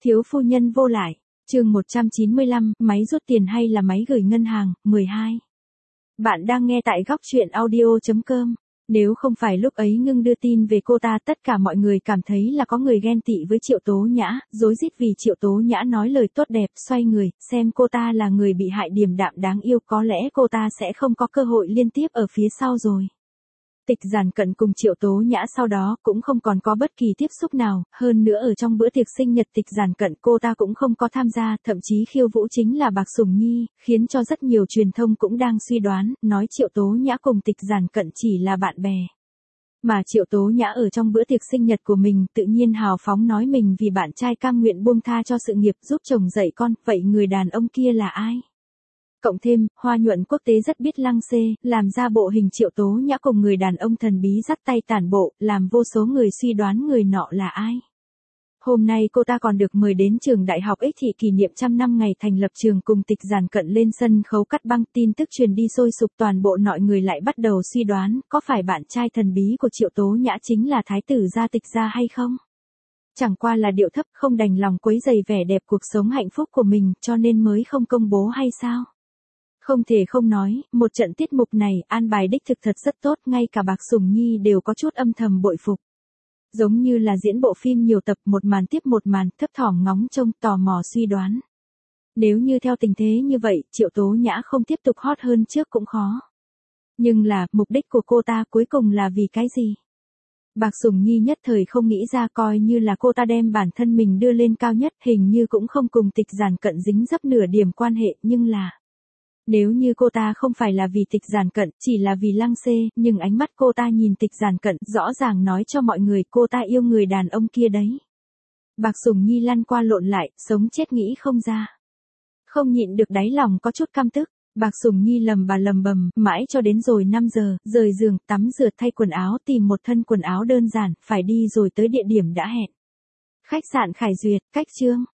Thiếu phu nhân vô lại. Chương 195, máy rút tiền hay là máy gửi ngân hàng, 12. Bạn đang nghe tại góc truyện audio.com. Nếu không phải lúc ấy Ngưng đưa tin về cô ta, tất cả mọi người cảm thấy là có người ghen tị với Triệu Tố Nhã, rối rít vì Triệu Tố Nhã nói lời tốt đẹp, xoay người, xem cô ta là người bị hại điềm đạm đáng yêu, có lẽ cô ta sẽ không có cơ hội liên tiếp ở phía sau rồi. Tịch Giản Cận cùng Triệu Tố Nhã sau đó cũng không còn có bất kỳ tiếp xúc nào, hơn nữa ở trong bữa tiệc sinh nhật Tịch Giản Cận cô ta cũng không có tham gia, thậm chí khiêu vũ chính là Bạc Sủng Nhi, khiến cho rất nhiều truyền thông cũng đang suy đoán, nói Triệu Tố Nhã cùng Tịch Giản Cận chỉ là bạn bè. Mà Triệu Tố Nhã ở trong bữa tiệc sinh nhật của mình tự nhiên hào phóng nói mình vì bạn trai cam nguyện buông tha cho sự nghiệp giúp chồng dạy con, vậy người đàn ông kia là ai? Cộng thêm, Hoa Nhuận Quốc tế rất biết lăng xê, làm ra bộ hình Triệu Tố Nhã cùng người đàn ông thần bí dắt tay tản bộ, làm vô số người suy đoán người nọ là ai. Hôm nay cô ta còn được mời đến trường đại học Ích Thị kỷ niệm 100 năm ngày thành lập trường cùng Tịch Giản Cận lên sân khấu cắt băng, tin tức truyền đi sôi sục, toàn bộ mọi người lại bắt đầu suy đoán, có phải bạn trai thần bí của Triệu Tố Nhã chính là thái tử gia Tịch gia hay không? Chẳng qua là điệu thấp không đành lòng quấy rầy vẻ đẹp cuộc sống hạnh phúc của mình, cho nên mới không công bố hay sao? Không thể không nói, một trận tiết mục này, an bài đích thực thật rất tốt, ngay cả Bạc Sủng Nhi đều có chút âm thầm bội phục. Giống như là diễn bộ phim nhiều tập, một màn tiếp một màn, thấp thỏm ngóng trông, tò mò suy đoán. Nếu như theo tình thế như vậy, Triệu Tố Nhã không tiếp tục hot hơn trước cũng khó. Nhưng là, mục đích của cô ta cuối cùng là vì cái gì? Bạc Sủng Nhi nhất thời không nghĩ ra, coi như là cô ta đem bản thân mình đưa lên cao nhất, hình như cũng không cùng Tịch Giản Cận dính dấp nửa điểm quan hệ, nhưng là... Nếu như cô ta không phải là vì Tịch Giản Cận, chỉ là vì lăng xê, nhưng ánh mắt cô ta nhìn Tịch Giản Cận rõ ràng nói cho mọi người cô ta yêu người đàn ông kia đấy. Bạc Sủng Nhi lăn qua lộn lại, sống chết nghĩ không ra. Không nhịn được đáy lòng có chút căm tức, Bạc Sủng Nhi lầm bầm, mãi cho đến rồi 5 giờ, rời giường, tắm rửa thay quần áo, tìm một thân quần áo đơn giản, phải đi rồi tới địa điểm đã hẹn. Khách sạn Khải Duyệt, cách Trương.